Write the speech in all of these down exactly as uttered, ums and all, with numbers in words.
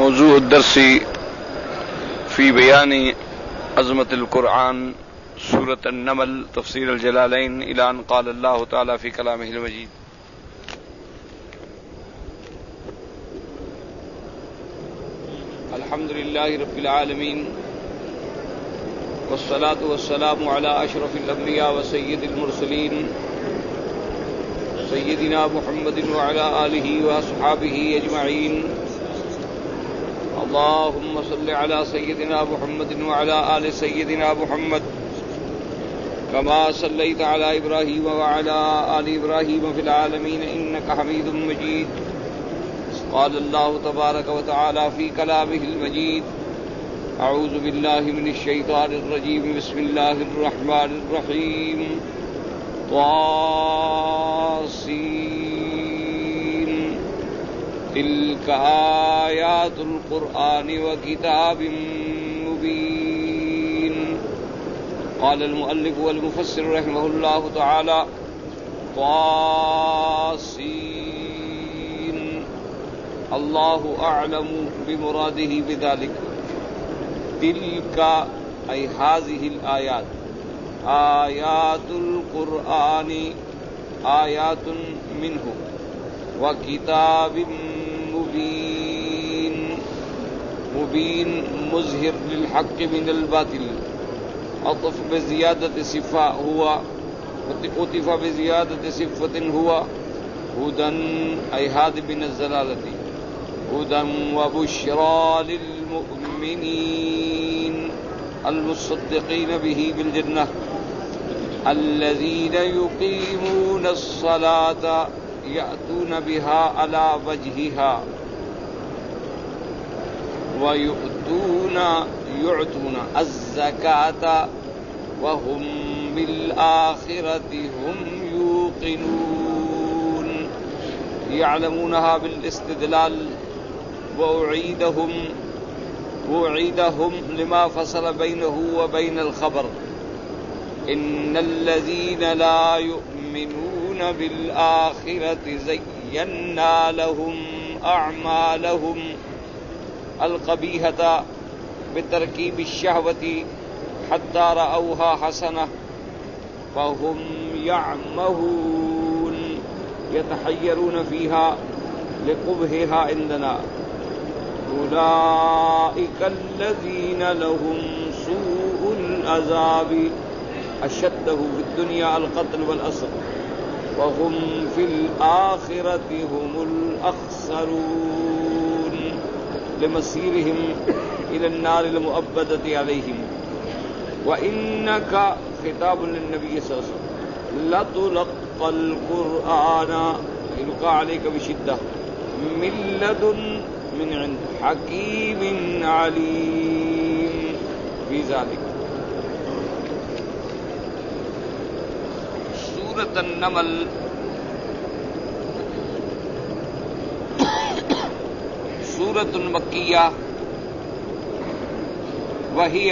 موضوع الدرس في بيان عظمة القرآن سورة النمل تفسير الجلالين إلى أن قال الله تعالى في كلامه المجيد. الحمد لله رب العالمين والصلاة والسلام على أشرف الأنبياء وسيد المرسلين سيدنا محمد وعلى آله وأصحابه أجمعين. اللهم صل على سيدنا محمد وعلى آل سيدنا محمد كما صليت على إبراهيم وعلى آل إبراهيم في العالمين إنك حميد مجيد. قال الله تبارك وتعالى في كلامه المجيد: أعوذ بالله من الشيطان الرجيم بسم الله الرحمن الرحيم. طاسين تلك آيات القرآن وكتاب مبين. قال المؤلف والمفسر رحمه الله تعالى: طاسين الله أعلم بمراده بذلك. تلك أي هذه الآيات آيات القرآن آيات منه وكتاب مبين. مبين مظهر للحق من الباطل. عطف بزيادة صفة هو عطف بزيادة صفة هو هدى أي هادي من الزلالة. هدى وبشرى للمؤمنين المصدقين به بالجنة الذين يقيمون الصلاة يأتون بها على وجهها ويؤتون يعطون الزكاة وهم بالآخرة هم يوقنون. يعلمونها بالاستدلال وأعيدهم وأعيدهم لما فصل بينه وبين الخبر. إن الذين لا يؤمنون بالآخرة زينا لهم أعمالهم القبيحة بتركيب الشهوة حتى رأوها حسنة فهم يعمهون يتحيرون فيها لقبحها عندنا. أولئك الذين لهم سوء العذاب أشده في الدنيا القتل والأسر وهم في الآخرة هم الأخسرون لمصيرهم إلى النار المؤبدة عليهم. وإنك خطاب للنبي صلى الله عليه وسلم لتلقى القرآن يلقى عليك بشدة من لدن من عند حكيم عليم في ذلك. سورة النمل سورة مكية وهي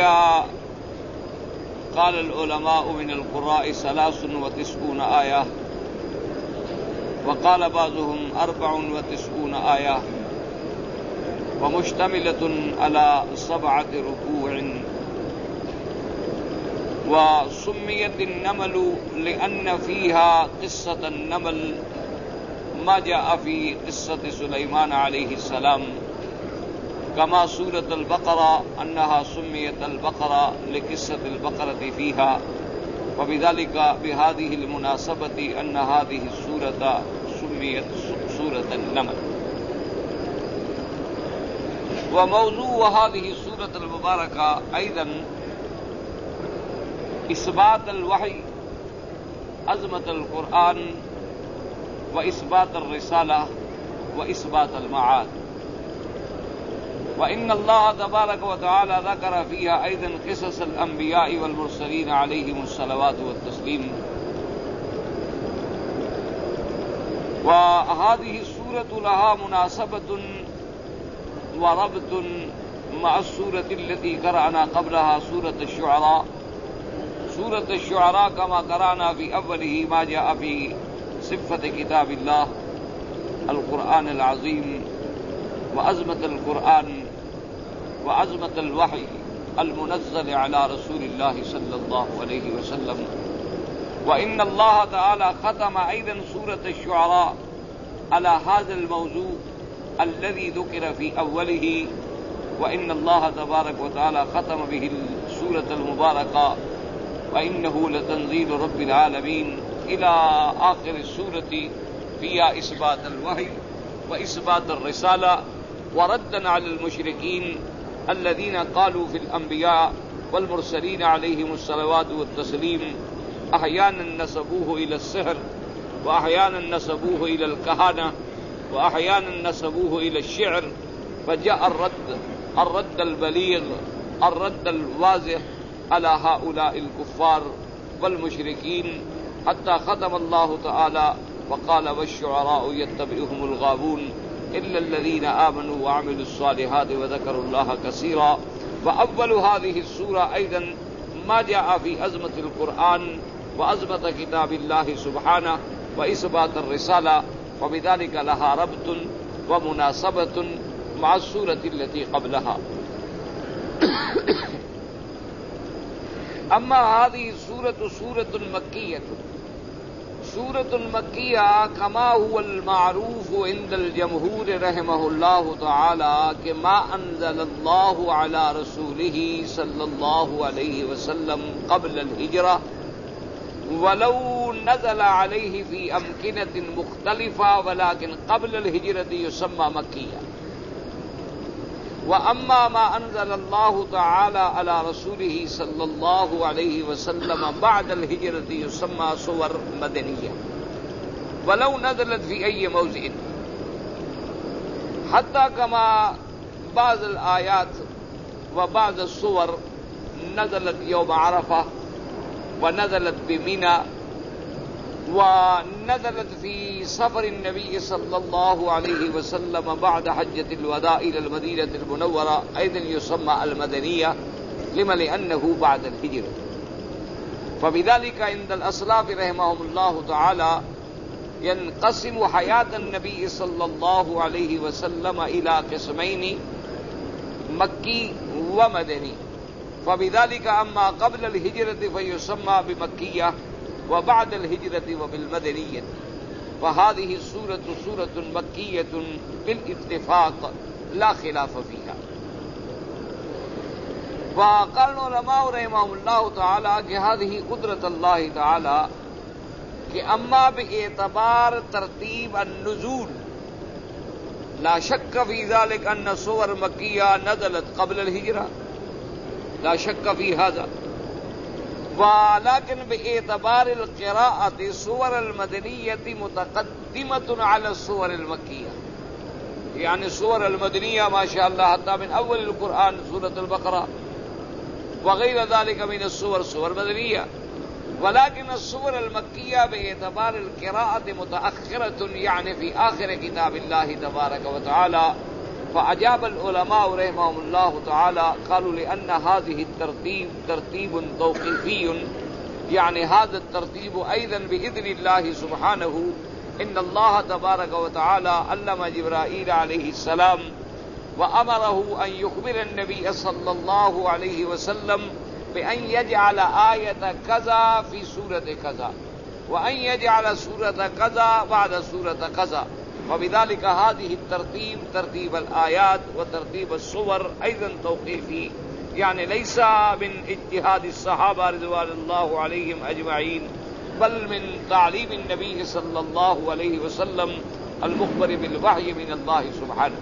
قال العلماء من القراء ثلاث وتسعون آية وقال بعضهم أربع وتسعون آية ومشتملة على سبعة ركوع. وسميت النمل لأن فيها قصة النمل ما جاء في قصة سليمان عليه السلام كما سورة البقرة أنها سميت البقرة لقصة البقرة فيها. وبذلك بهذه المناسبة أن هذه السورة سميت سورة النمل. وموضوع هذه السورة المباركة أيضا إثبات الوحي عظمة القرآن وإثبات الرسالة وإثبات المعاد. وإن الله تبارك وتعالى ذكر فيها أيضا قصص الأنبياء والمرسلين عليهم الصلوات والتسليم. وهذه السورة لها مناسبة وربط مع السورة التي قرأنا قبلها سورة الشعراء. سورة الشعراء كما قرأنا في أوله ما جاء في صفة كتاب الله القرآن العظيم وعظمة القرآن وعظمة الوحي المنزل على رسول الله صلى الله عليه وسلم. وإن الله تعالى ختم أيضا سورة الشعراء على هذا الموضوع الذي ذكر في أوله، وإن الله تبارك وتعالى ختم به السورة المباركة وإنه لتنزيل رب العالمين إلى آخر السورة فيها إثبات الوحي وإثبات الرسالة وردا على المشركين الذين قالوا في الأنبياء والمرسلين عليهم الصلوات والتسليم أحيانا نسبوه إلى السحر وأحيانا نسبوه إلى الكهنة وأحيانا نسبوه إلى الشعر، فجاء الرد الرد البليغ الرد الواضح على هؤلاء الكفار والمشركين، حتى ختم الله تعالى وقال والشعراء يتبعهم الغاوون إلا الذين آمنوا وعملوا الصالحات وذكروا الله كثيرا. وأول هذه السورة أيضا ما جاء في عظمة القرآن وعظمة كتاب الله سبحانه وإثبات الرسالة، وبذلك لها ربط ومناسبة مع السورة التي قبلها. أما هذه السورة سورة مكية، سورة مكية كما هو المعروف عند الجمهور رحمه الله تعالى كما أنزل الله على رسوله صلى الله عليه وسلم قبل الهجرة، ولو نزل عليه في أمكنة مختلفة ولكن قبل الهجرة يسمى مكية. وأما ما أنزل الله تعالى على رسوله صلى الله عليه وسلم بعد الهجرة يسمى سور مدنية، ولو نزلت في أي موضع، حتى كما بعض الآيات وبعض السور نزلت يوم عرفة ونزلت بمنى ونزلت في سفر النبي صلى الله عليه وسلم بعد حجة الوداع إلى المدينة المنورة أيضا يسمى المدنية، لما لأنه بعد الهجرة. فبذلك عند الأسلاف رحمهم الله تعالى ينقسم حياة النبي صلى الله عليه وسلم إلى قسمين، مكي ومدني. فبذلك أما قبل الهجرة فيسمى بمكية، وبعد الهجرة وبالمدنية. فهذه السورة سورة مكية بالاتفاق لا خلاف فيها. وقال العلماء رحمهم الله تعالى کہ هذه قدرة الله تعالى کہ اما باعتبار ترتیب النزول لا شك في ذلك أن سور مكية نزلت قبل الهجرة، لا شك في هذا، ولكن باعتبار القراءة سور المدنية متقدمة على السور المكية. يعني السور المدنية ما شاء الله حتى من أول القرآن سورة البقرة وغير ذلك من السور سور مدنية، ولكن السور المكية باعتبار القراءة متأخرة، يعني في آخر كتاب الله تبارك وتعالى. فأجاب العلماء رحمهم الله تعالى قالوا لأن هذه الترتيب ترتيب توقيفي، يعني هذا الترتيب أيضا بإذن الله سبحانه. إن الله تبارك وتعالى علم جبرائيل عليه السلام وأمره أن يخبر النبي صلى الله عليه وسلم بأن يجعل آية كذا في سورة كذا، وأن يجعل سورة كذا بعد سورة كذا. وبذلك هذه الترتيب ترتيب الآيات وترتيب السور أيضا توقيفي، يعني ليس من اجتهاد الصحابة رضوان الله عليهم أجمعين، بل من تعليم النبي صلى الله عليه وسلم المخبر بالوحي من الله سبحانه.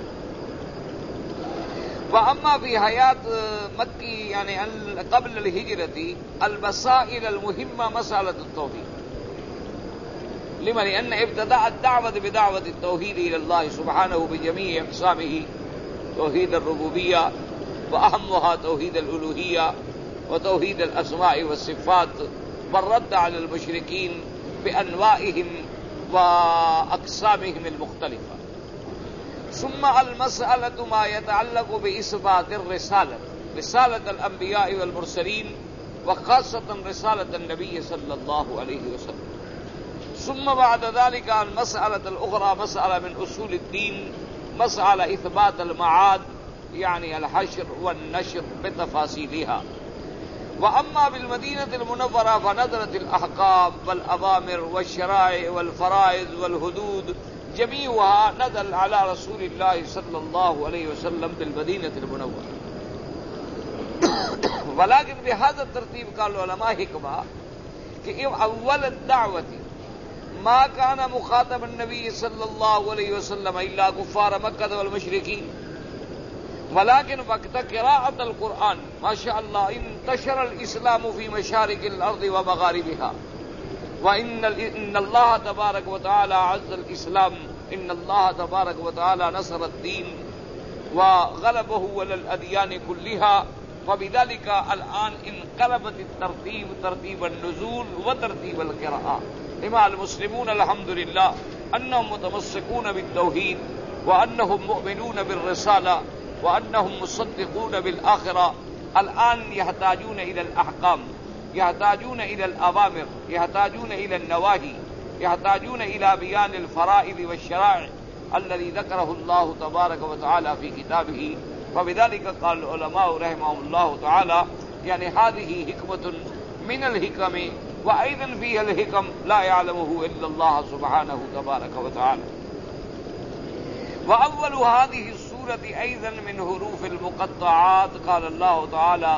وأما في حياة مكي يعني قبل الهجرة المسائل المهمة مسألة التوحيد، لما لأن ابتداء الدعوة بدعوة التوحيد إلى الله سبحانه بجميع أقسامه، توحيد الربوبية وأهمها توحيد الألوهية وتوحيد الأسماء والصفات، والرد على المشركين بأنواعهم وأقسامهم المختلفة. ثم المسألة ما يتعلق بإثبات الرسالة، رسالة الأنبياء والمرسلين، وخاصة رسالة النبي صلى الله عليه وسلم. ثم بعد ذلك المسألة الأخرى مسألة من أصول الدين، مسألة إثبات المعاد يعني الحشر والنشر بتفاصيلها. وأما بالمدينة المنورة فنزلت الأحكام والأوامر والشرائع والفرائض والحدود جميعها نزل على رسول الله صلى الله عليه وسلم بالمدينة المنورة. ولكن بهذا الترتيب قال العلماء حكمة کہ اول الدعوة ما كان مخاطب النبي صلى الله عليه وسلم إلا كفار مكة والمشركين، ولكن وقت قراءة القرآن ما شاء الله انتشر الإسلام في مشارق الأرض ومغاربها، وإن إن الله تبارك وتعالى عز الإسلام، إن الله تبارك وتعالى نصر الدين وغلبه على الأديان كلها. وبذلك الآن انقلبت الترتيب ترتيب النزول وترتيب القراءة. لما المسلمون الحمد لله أنهم متمسكون بالتوحيد، وأنهم مؤمنون بالرسالة، وأنهم مصدقون بالآخرة، الآن يحتاجون إلى الأحكام، يحتاجون إلى الأوامر، يحتاجون إلى النواهي، يحتاجون إلى بيان الفرائض والشرائع الذي ذكره الله تبارك وتعالى في كتابه. وبذلك قال العلماء رحمهم الله تعالى يعني هذه حكمة من الحكم، وأيضا فيها الحكم لا يعلمه إلا الله سبحانه تبارك وتعالى. وأول هذه السورة أيضا من حروف المقطعات قال الله تعالى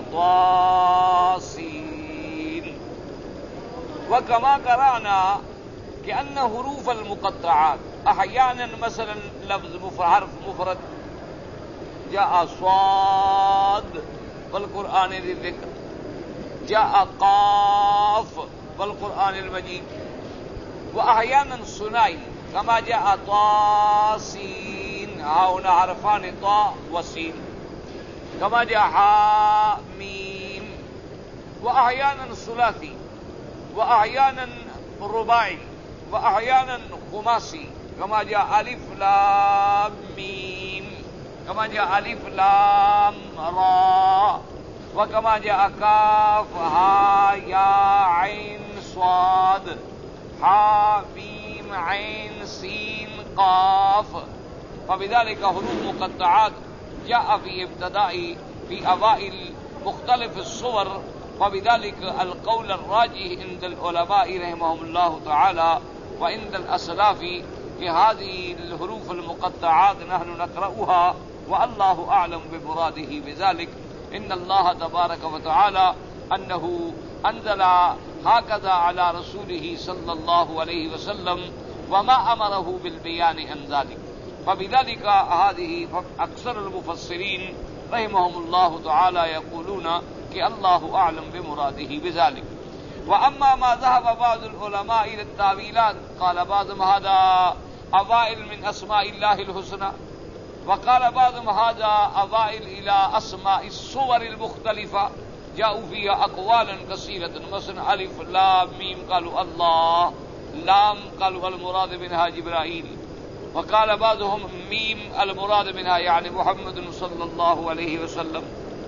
طاسين. وكما قرأنا كأن حروف المقطعات أحيانا مثلا لفظ حرف مفرد جاء صاد والقرآن ذي الذكر، جاء قاف والقرآن المجيد، وأحيانا ثنائي كما جاء طاسين، هنا حرفان طاء وسين، كما جاء حاء ميم، وأحيانا ثلاثي، وأحيانا رباعي، وأحيانا خماسي، كما جاء ألف لام ميم، كما جاء ألف لام را، وكما جاء كاف ها يا عين صاد حا ميم عين سين قاف. فبذلك حروف مقطعات جاء في ابتداء في أوائل مختلف الصور. وبذلك القول الراجح عند العلماء رحمهم الله تعالى وعند الأسلاف في هذه الحروف المقطعات نحن نقرأها والله أعلم بمراده بذلك. إن الله تبارك وتعالى أنه أنزل هكذا على رسوله صلى الله عليه وسلم وما أمره بالبيان عن ذلك. فبذلك هذه أكثر المفسرين رحمهم الله تعالى يقولون کہ اللہ اعلم بمراده بذلك. واما ما ذهب بعض العلماء الى التاويلات قال بعضهم هذا اوائل من اسماء الله الحسنى، وقال بعضهم هذا اوائل الى اسماء الصور المختلفه جاءوا فيها اقوالا كثيره، مثلا الف لام ميم قالوا الله، لام قالوا المراد منها جبرائيل، وقال بعضهم ميم المراد منها يعني محمد صلى الله عليه وسلم.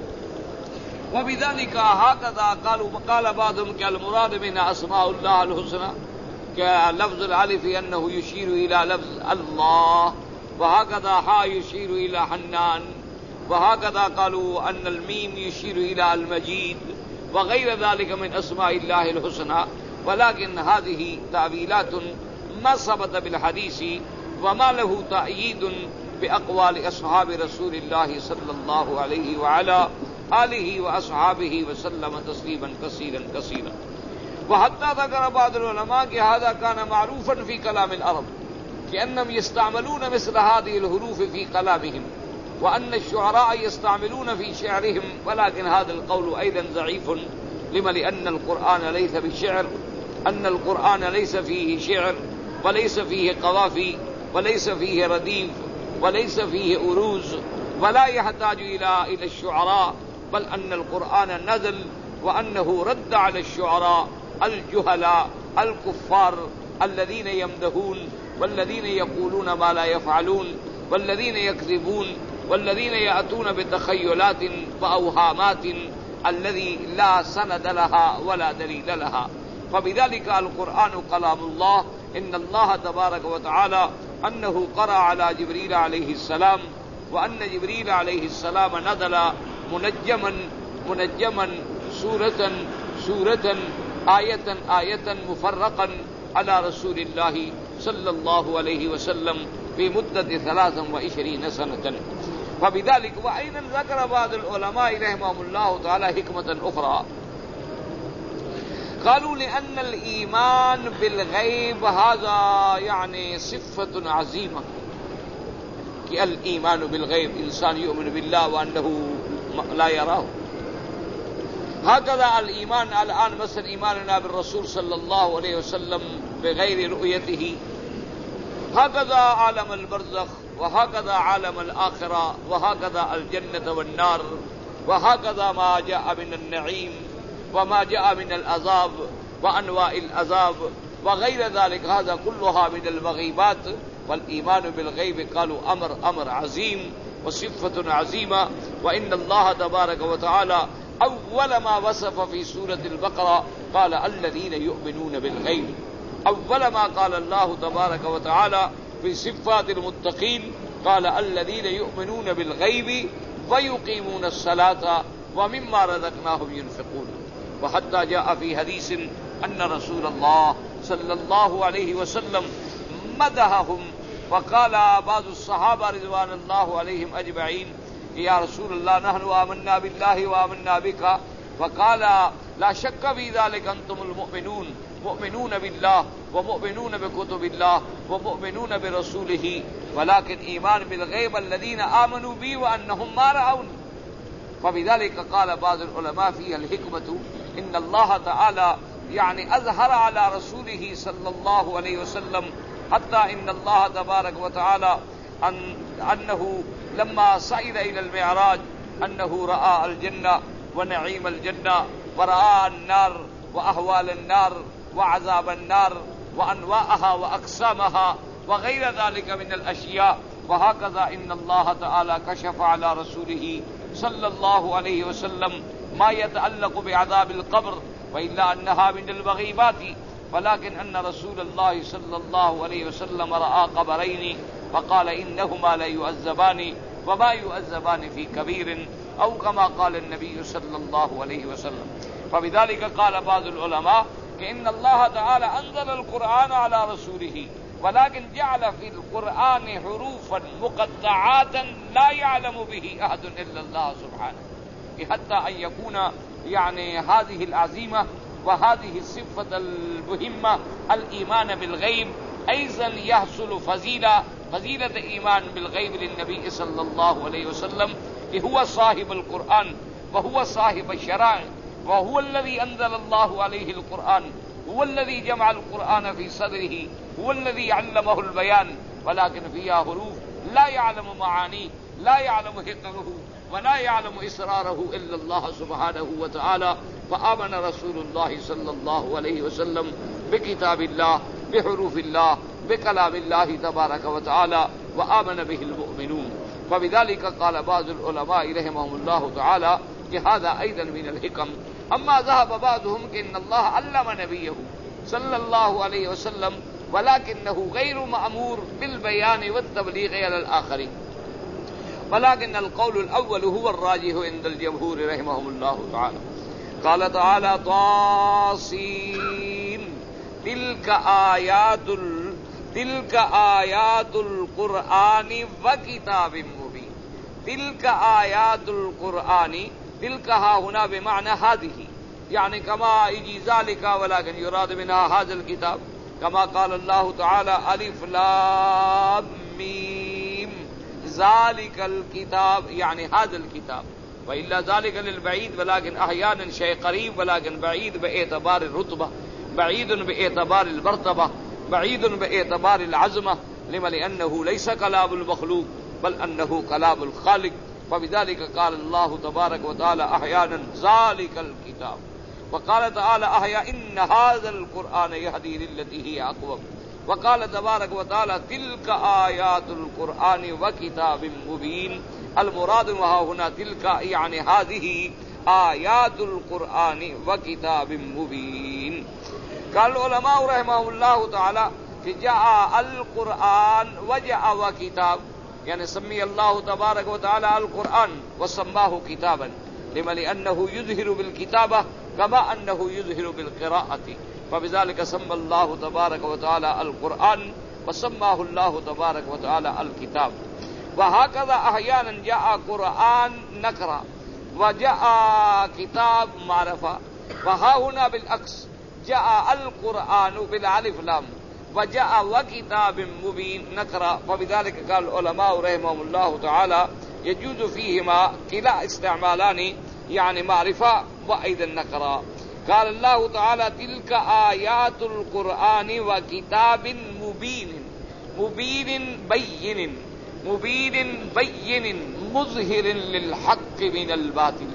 وبذلك هكذا قالوا وقال بعضهم كالمراد منها اسماء الله الحسنى كلفظ الالف انه يشير الى لفظ الله، وهكذا ها يشير الى حنان، وهكذا قالوا ان الميم يشير الى المجيد وغير ذلك من اسماء الله الحسنى. ولكن هذه تاويلات ما ثبت بالحديث وما له تأييد بأقوال أصحاب رسول الله صلى الله عليه وعلى آله وأصحابه وسلم تسليما كثيرا كثيرا. وحتى ذكر بعض العلماء کہ هذا كان معروفا في كلام العرب كأنهم يستعملون مثل هذه الحروف في كلامهم، وأن الشعراء يستعملون في شعرهم، ولكن هذا القول أيضا ضعيف. لما؟ لأن القرآن ليس بالشعر، أن القرآن ليس فيه شعر وليس فيه قوافي وليس فيه رديف وليس فيه أروز، ولا يحتاج إلى إلى الشعراء، بل أن القرآن نزل وأنه رد على الشعراء الجهلاء الكفار الذين يمدحون والذين يقولون ما لا يفعلون والذين يكذبون والذين يأتون بتخيلات وأوهامات الذي لا سند لها ولا دليل لها. فبذلك القرآن كلام الله. إن الله تبارك وتعالى أنه قرأ على جبريل عليه السلام وأن جبريل عليه السلام نزل منجما منجما سورة سورة آية آية مفرقا على رسول الله صلى الله عليه وسلم في مدة ثلاث وعشرين سنة. فبذلك وأيضا ذكر بعض العلماء رحمهم الله تعالى حكمة أخرى، قالوا لأن الإيمان بالغيب هذا يعني صفة عظيمة، کہ الإيمان بالغيب إنسان يؤمن بالله وأنه لا يراه. هكذا الإيمان الآن مثل إيماننا بالرسول صلى الله عليه وسلم بغير رؤيته، هكذا عالم البرزخ، وهكذا عالم الآخرة، وهكذا الجنة والنار، وهكذا ما جاء من النعيم وما جاء من العذاب وأنواع العذاب وغير ذلك، هذا كلها من المغيبات. والإيمان بالغيب قالوا أمر أمر عظيم وصفة عظيمة. وإن الله تبارك وتعالى أول ما وصف في سورة البقرة قال الذين يؤمنون بالغيب. أول ما قال الله تبارك وتعالى في صفات المتقين قال الذين يؤمنون بالغيب ويقيمون الصلاة ومما رزقناهم ينفقون. وحتى جاء في حديث أن رسول الله صلى الله عليه وسلم مدحهم، وقال بعض الصحابة رضوان الله عليهم أجمعين يا رسول الله نحن آمنا بالله وآمنا بك، فقال لا شك في ذلك أنتم المؤمنون، مؤمنون بالله ومؤمنون بكتب الله ومؤمنون برسوله، ولكن إيمان بالغيب الذين آمنوا بي وأنهم ما رأون. فبذلك قال بعض العلماء فيها الحكمة إن الله تعالى يعني أظهر على رسوله صلى الله عليه وسلم، حتى إن الله تبارك وتعالى أن أنه لما صعد إلى المعراج أنه رأى الجنة ونعيم الجنة، ورأى النار وأهوال النار وعذاب النار وأنواعها وأقسامها وغير ذلك من الأشياء. وهكذا إن الله تعالى كشف على رسوله صلى الله عليه وسلم ما يتعلق بعذاب القبر، وإلا أنها من المغيبات، ولكن أن رسول الله صلى الله عليه وسلم رأى قبرين فقال إنهما لا يعذبان وما يعذبان في كبير، أو كما قال النبي صلى الله عليه وسلم. فبذلك قال بعض العلماء إن الله تعالى أنزل القرآن على رسوله، ولكن جعل في القرآن حروفا مقطعات لا يعلم به أحد إلا الله سبحانه، حتى أن يكون يعني هذه العزيمة وهذه الصفة المهمة الإيمان بالغيب أيضا يحصل فضيلة فضيلة إيمان بالغيب للنبي صلى الله عليه وسلم، هو صاحب القرآن وهو صاحب الشرائع، وهو الذي أنزل الله عليه القرآن، هو الذي جمع القرآن في صدره، هو الذي علمه البيان، ولكن فيها حروف لا يعلم معانيه، لا يعلم حقه، ولا يعلم إسراره إلا الله سبحانه وتعالى. فآمن رسول الله صلى الله عليه وسلم بكتاب الله بحروف الله بكلام الله تبارك وتعالى، وآمن به المؤمنون. فبذلك قال بعض العلماء رحمهم الله تعالى هذا أيضا من الحكم. أما ذهب بعضهم إن الله علم نبيه صلى الله عليه وسلم ولكنه غير مأمور بالبيان والتبليغ على الآخرين، ولكن القول الأول هو الراجح عند الجمهور رحمهم الله تعالى. قال تعالى طاسين تلك آيات ال... تلك آيات القرآن وكتاب مبين. تلك آيات القرآن، تلك ها هنا بمعنى هذه، يعني كما يجي ذلك ولكن يراد منها هذا الكتاب، كما قال الله تعالى ألف لام ميم ذلك الكتاب، يعني هذا الكتاب، وإلا ذلك للبعيد، ولكن أحيانا شيء قريب ولكن بعيد باعتبار الرتبة، بعيد باعتبار المرتبة، بعيد باعتبار العظمة. لما؟ لأنه ليس كلام المخلوق بل أنه كلام الخالق. فبذلك قال الله تبارك وتعالى أحيانا ذلك الكتاب، وقال تعالى أحيانا إن هذا القرآن يهدي للتي هي أقوم، وقال تبارك وتعالى تلك آيات القرآن وكتاب مبين. المراد وها هنا تلك يعني هذه آيات القرآن وكتاب مبين. قال العلماء رحمه الله تعالى کہ جاء القرآن وجاء وكتاب، یعنی سمی اللہ تبارک و تعالی القرآن وسماہ کتابا لما لأنه يظهر بالكتابة كما أنه يظهر بالقراءة فبذلك سمى الله تبارك وتعالى القرآن وسماه الله تبارك وتعالى الكتاب. وهكذا أحيانا جاء قرآن نكرة وجاء كتاب معرفة، وها هنا بالعكس جاء القرآن بالالف لام وجاء وكتاب مبين نكرة. فبذلك قال العلماء رحمهم الله تعالى يجوز فيهما كلا استعمالان، يعني معرفة وأيضا نكرة. قال الله تعالى تلك آيات القرآن وكتاب مبين مبين بين مبين بين مظهر للحق من الباطل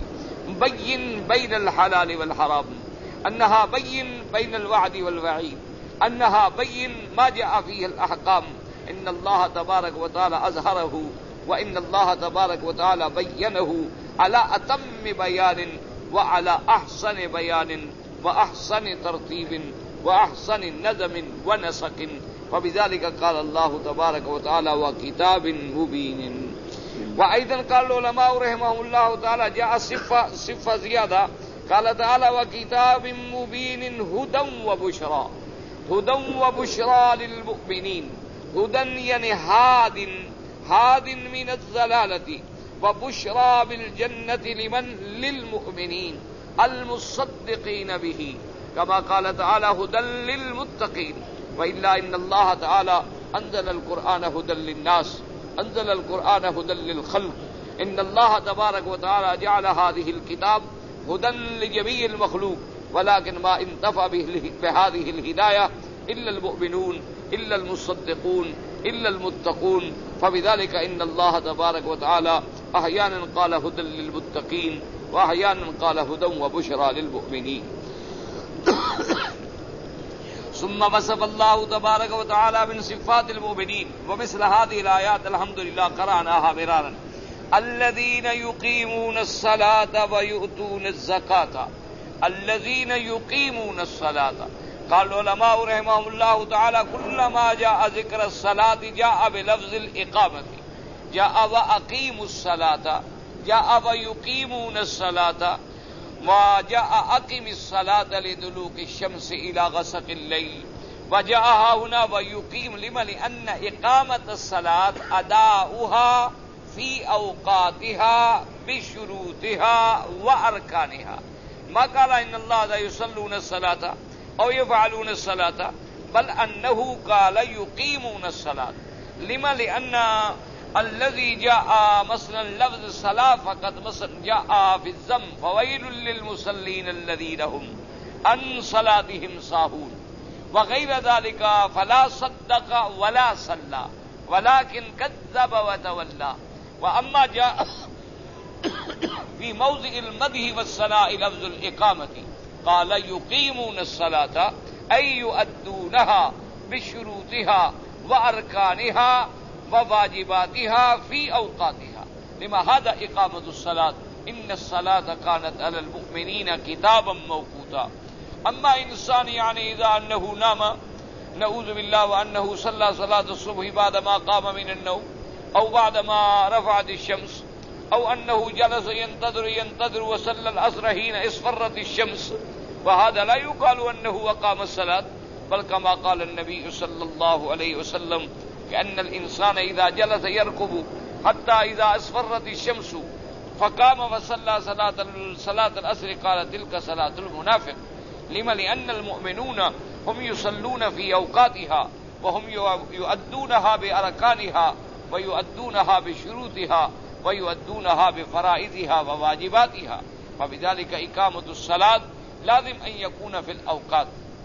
بين بين الحلال والحرام، أنها بين بين الوعد والوعيد، أنها بين ما جاء فيه الأحكام. إن الله تبارك وتعالى أظهره وإن الله تبارك وتعالى بينه على أتم بيان وعلى أحسن بيان وأحسن ترتيب وأحسن نظم ونسق. وبذلك قال الله تبارك وتعالى وكتاب مبين. وأيضا قال العلماء رحمهم الله تعالى جاء صفة صفة زيادة، قال تعالى وكتاب مبين هدى وبشرى هدى وبشرى للمؤمنين. هدى يعني هاد هاد من الضلالة، وبشرى بالجنة لمن للمؤمنين المصدقين به، كما قال تعالى هدى للمتقين. وإلا إن الله تعالى أنزل القرآن هدى للناس، أنزل القرآن هدى للخلق. إن الله تبارك وتعالى جعل هذه الكتاب هدى لجميع المخلوق، ولكن ما انتفع بهذه الهداية إلا المؤمنون إلا المصدقون إلا المتقون. فبذلك إن الله تبارك وتعالى أحيانا قال هدى للمتقين وأحيانا قال هدى وبشرى للمؤمنين. ثم وصف الله تبارك وتعالى من صفات المؤمنين ومثل هذه الآيات الحمد لله قرأناها مرارا. الذين يقيمون الصلاة ويؤتون الزكاة، الذين يقيمون الصلاة. قال العلماء رحمهم الله تعالى كلما جاء ذكر الصلاة جاء بلفظ الإقامة، جاء وأقيموا الصلاة، جاء ويقيمون الصلاة، وجاء أقم الصلاة لدلوك الشمس إلى غسق الليل، وجاء هنا ويقيم لما لأن إقامة الصلاة أداؤها في أوقاتها بشروطها وأركانها. ما قال إن الله لا يصلون الصلاة أو يفعلون الصلاة، بل أنه قال يقيمون الصلاة. لما لأن الذي جاء مثلا لفظ الصلاة فقد مثلا جاء في الذم فويل للمصلين الذين هم عن صلاتهم ساهون وغير ذلك، فلا صدق ولا صلى ولكن كذب وتولى. وأما جاء في موضع المدح والثناء لفظ الإقامة قال يقيمون الصلاة أي يؤدونها بشروطها وأركانها وواجباتها في أوقاتها. لما هذا إقامة الصلاة إن الصلاة كانت على المؤمنين كتابا موقوتا. أما إنسان يعني إذا أنه نام نعوذ بالله وأنه صلى صلاة الصبح بعدما قام من النوم أو بعدما رفعت الشمس، أو أنه جلس ينتظر ينتظر وصلى العصر حين اصفرت الشمس، وهذا لا يقال أنه أقام الصلاة، بل كما قال النبي صلى الله عليه وسلم كأن الإنسان إذا جلس يركب حتى إذا اصفرت الشمس فقام وصلى صلاة صلاة العصر قال تلك صلاة المنافق. لما لأن المؤمنون هم يصلون في أوقاتها وهم يؤدونها بأركانها ويؤدونها بشروطها ويؤدونها بفرائضها وواجباتها. فبذلك إقامة الصلاة لازم أن يكون في الأوقات.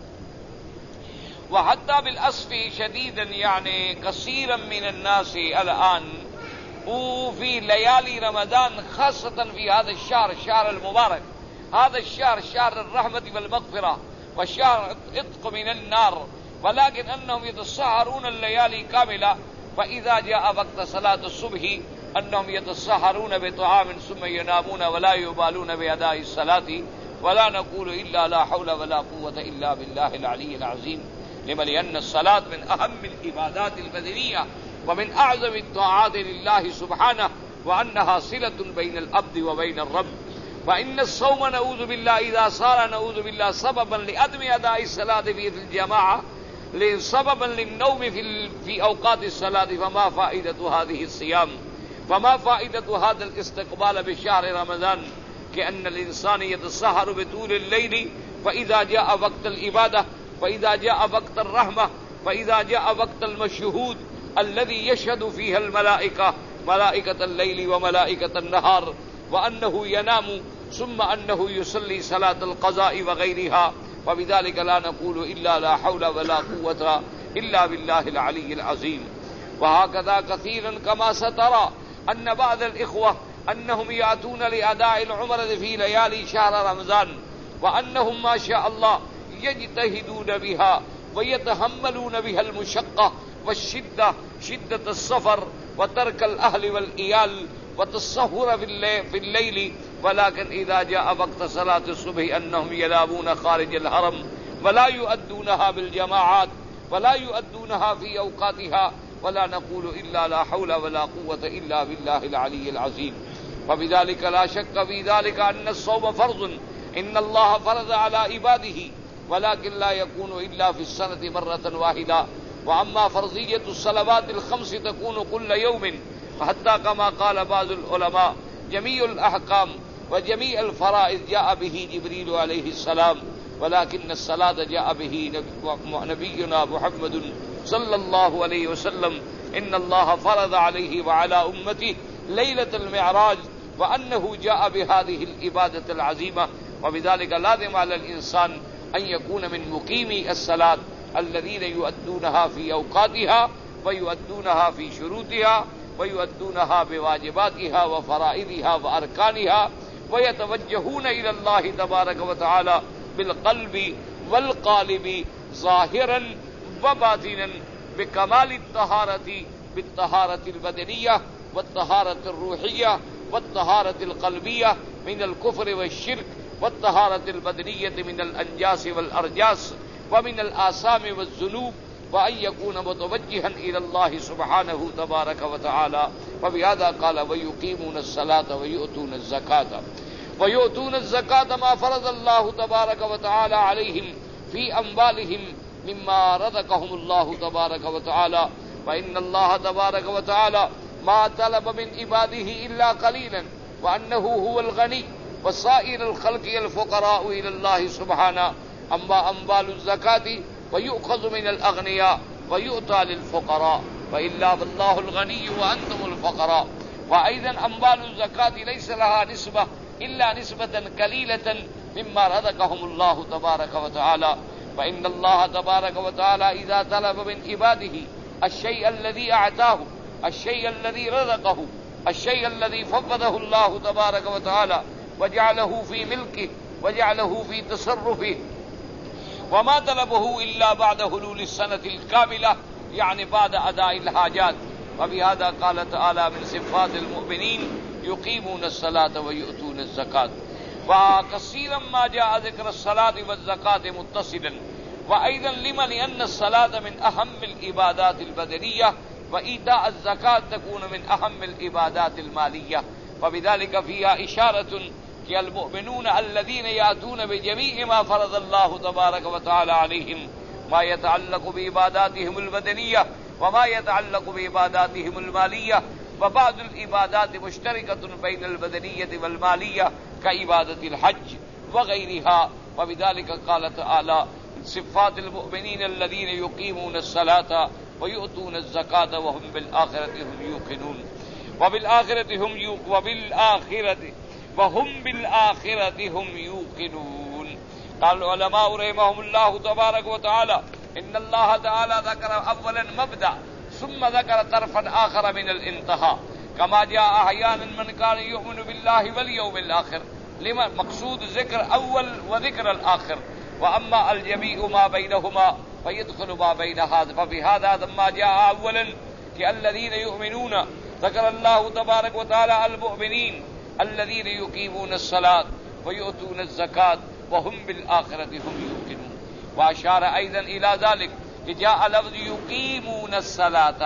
وحتى بالأسف شديدا يعني كثيرا من الناس الآن وفي ليالي رمضان خاصة في هذا الشهر الشهر المبارك، هذا الشهر شهر الرحمة والمغفرة وشهر عتق من النار، ولكن أنهم يتسحرون الليالي كاملة، فإذا جاء وقت صلاة الصبح أنهم يتسحرون بطعام ثم ينامون ولا يبالون بأداء الصلاة، ولا نقول إلا لا حول ولا قوة إلا بالله العلي العظيم. لما لأن الصلاة من أهم العبادات البدنية ومن أعظم الطاعات لله سبحانه وأنها صلة بين العبد وبين الرب. فإن الصوم نعوذ بالله إذا صار نعوذ بالله سببا لعدم أداء الصلاة في الجماعة سببا للنوم في في أوقات الصلاة فما فائدة هذه الصيام؟ فما فائدة هذا الاستقبال بشهر رمضان؟ كأن الإنسان يتسحر بطول الليل، فإذا جاء وقت العبادة، فإذا جاء وقت الرحمة، فإذا جاء وقت المشهود الذي يشهد فيها الملائكة، ملائكة الليل وملائكة النهار، وأنه ينام ثم أنه يصلي صلاة القضاء وغيرها، وبذلك لا نقول إلا لا حول ولا قوة إلا بالله العلي العظيم. وهكذا كثيرا كما سترى أن بعض الإخوة أنهم يأتون لأداء العمرة في ليالي شهر رمضان، وأنهم ما شاء الله يجتهدون بها ويتحملون بها المشقة والشدة، شدة السفر وترك الأهل والإيال والتسهر في الليل، ولكن إذا جاء وقت صلاة الصبح أنهم ينامون خارج الحرم ولا يؤدونها بالجماعات ولا يؤدونها في أوقاتها، ولا نقول إلا لا حول ولا قوة إلا بالله العلي العظيم. وبذلك لا شك في ذلك أن الصوم فرض إن الله فرض على عباده، ولكن لا يكون إلا في السنة مرة واحدة. وأما فرضية الصلوات الخمس تكون كل يوم، حتى كما قال بعض العلماء جميع الأحكام وجميع الفرائض جاء به جبريل عليه السلام، ولكن الصلاة جاء به نبينا محمد صلى الله عليه وسلم. إن الله فرض عليه وعلى أمته ليلة المعراج، وأنه جاء بهذه العبادة العظيمة. وبذلك لازم على الإنسان أن يكون من مقيمي الصلاة الذين يؤدونها في أوقاتها ويؤدونها في شروطها ويؤدونها بواجباتها وفرائضها وأركانها، ويتوجهون إلى الله تبارك وتعالى بالقلب والقالب ظاهرا وباطنا بكمال الطهارة، بالطهارة البدنية والطهارة الروحية والطهارة القلبية من الكفر والشرك، والطهارة البدنية من الأنجاس والأرجاس ومن الآثام والذنوب، وأن يكون متوجها إلى الله سبحانه تبارك وتعالى. وبهذا قال ويقيمون الصلاة ويؤتون الزكاة. ويؤتون الزكاة ما فرض الله تبارك وتعالى عليهم في أموالهم مما رزقهم الله تبارك وتعالى. وإن الله تبارك وتعالى ما طلب من عباده إلا قليلا، وأنه هو الغني وسائر الخلق الفقراء إلى الله سبحانه. أما أموال الزكاة ويؤخذ من الأغنياء ويؤتى للفقراء، وإلا فالله الغني وأنتم الفقراء. وأيضا أموال الزكاة ليس لها نسبة إلا نسبة قليلة مما رزقهم الله تبارك وتعالى. فإن الله تبارك وتعالى إذا طلب من عباده الشيء الذي أعطاه، الشيء الذي رزقه، الشيء الذي فضله الله تبارك وتعالى وجعله في ملكه وجعله في تصرفه، وما طلبه إلا بعد حلول السنة الكاملة، يعني بعد أداء الحاجات. وبهذا قال تعالى من صفات المؤمنين يقيمون الصلاة ويؤتون الزكاة. وكثيرا ما جاء ذكر الصلاة والزكاة متصلا. وأيضا لما لأن الصلاة من أهم العبادات البدنية، وإيتاء الزكاة تكون من أهم العبادات المالية، وبذلك فيها إشارة المؤمنون الذين يأتون بجميع ما فرض الله تبارك وتعالى عليهم، ما يتعلق بعباداتهم البدنية وما يتعلق بعباداتهم المالية. وبعض العبادات مشتركة بين البدنية والمالية كعبادة الحج وغيرها. وبذلك قال تعالى صفات المؤمنين الذين يقيمون الصلاة ويؤتون الزكاة وهم بالآخرة هم يوقنون. وبالآخرة هم يو وبالآخرة وهم بالآخرة هم يوقنون. قال العلماء رحمهم الله تبارك وتعالى إن الله تعالى ذكر أولا مبدأ ثم ذكر طرفا آخر من الانتهاء، كما جاء أحيانا من كان يؤمن بالله واليوم الآخر. لما مقصود ذكر أول وذكر الآخر، وأما الجميع ما بينهما فيدخل ما بين هذا. فبهذا لما جاء أولا الذين يؤمنون ذكر الله تبارك وتعالى المؤمنين الذين يقيمون الصلاة ويؤتون الزكاة وهم بالآخرة هم يوقنون. وأشار أيضا إلى ذلك جاء لفظ يقيمون الصلاة،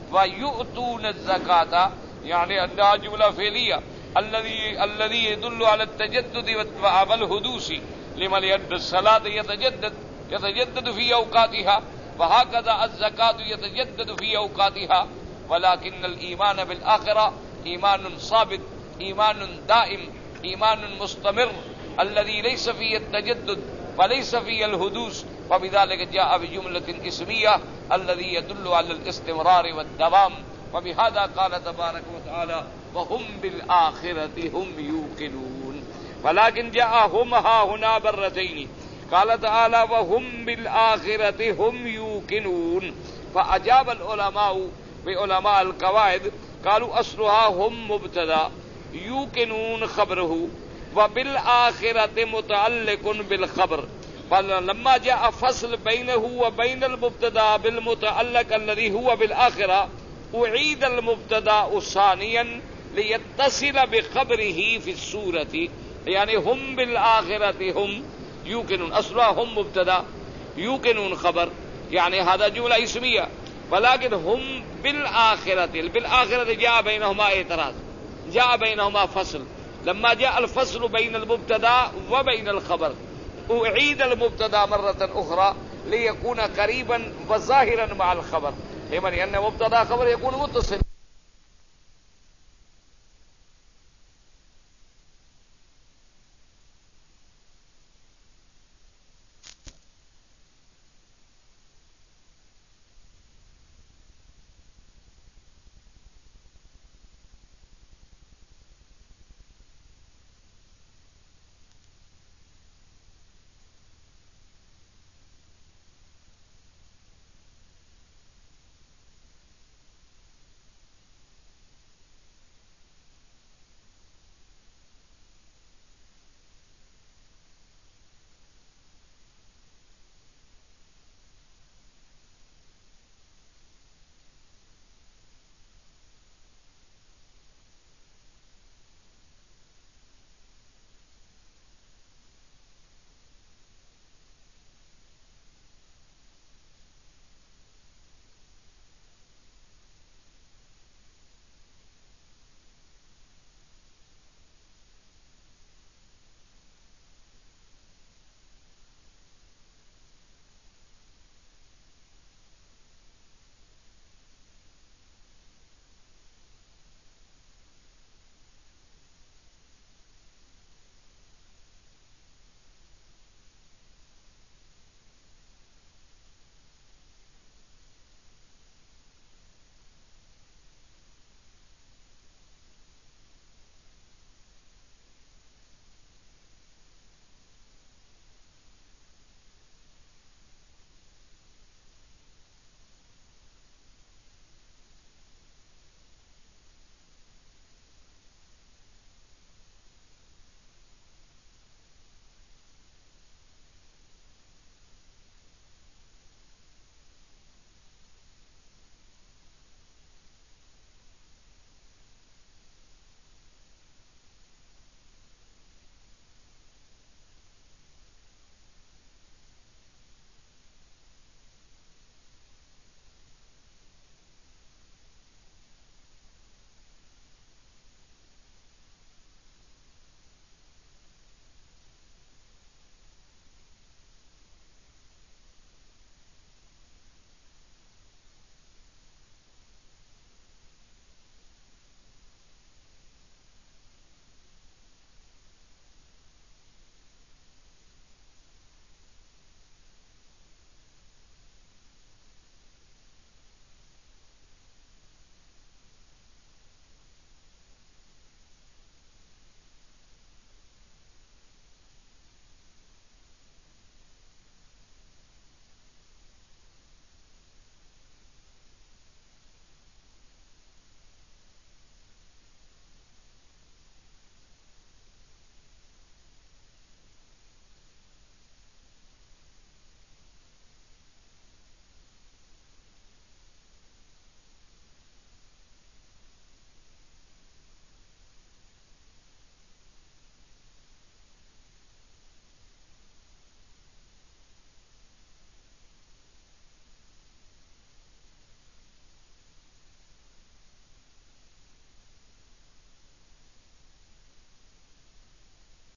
وَيُؤْتُونَ الزَّكَاةَ يعني أنها جملة فعلية الذي الذي يدل على التجدد والحدوث لمن يد الصلاة يتجدد يتجدد في أوقاتها وهكذا الزكاة يتجدد في أوقاتها ولكن الإيمان بالآخرة إيمان ثابت إيمان دائم إيمان مستمر الذي ليس فيه التجدد وليس فيه الحدوث وبذلك جاء بجملة اسمية الذي يدل على الاستمرار والدوام وبهذا قال تبارك وتعالى وهم بالآخرة هم يوقنون ولكن جاء هم ها هنا مرتين قال تعالى وهم بالآخرة هم يوقنون فأجاب العلماء بعلماء القواعد قالوا أصلها هم مبتدا يوقنون خبره وبالآخرة متعلق بالخبر فلما جاء فصل بينه وبين المبتدا بالمتعلق الذي هو بالآخرة أعيد المبتدا ثانيا ليتصل بخبره في السورة يعني هم بالآخرة هم يوقنون أصلها هم مبتدا يوقنون خبر يعني هذا جملة اسمية ولكن هم بالآخرة بالآخرة جاء بينهما اعتراض جاء بينهما فصل لما جاء الفصل بين المبتدا وبين الخبر أعيد المبتدا مرة أخرى ليكون قريبا وظاهرا مع الخبر لمن أن مبتدا خبر يكون متصل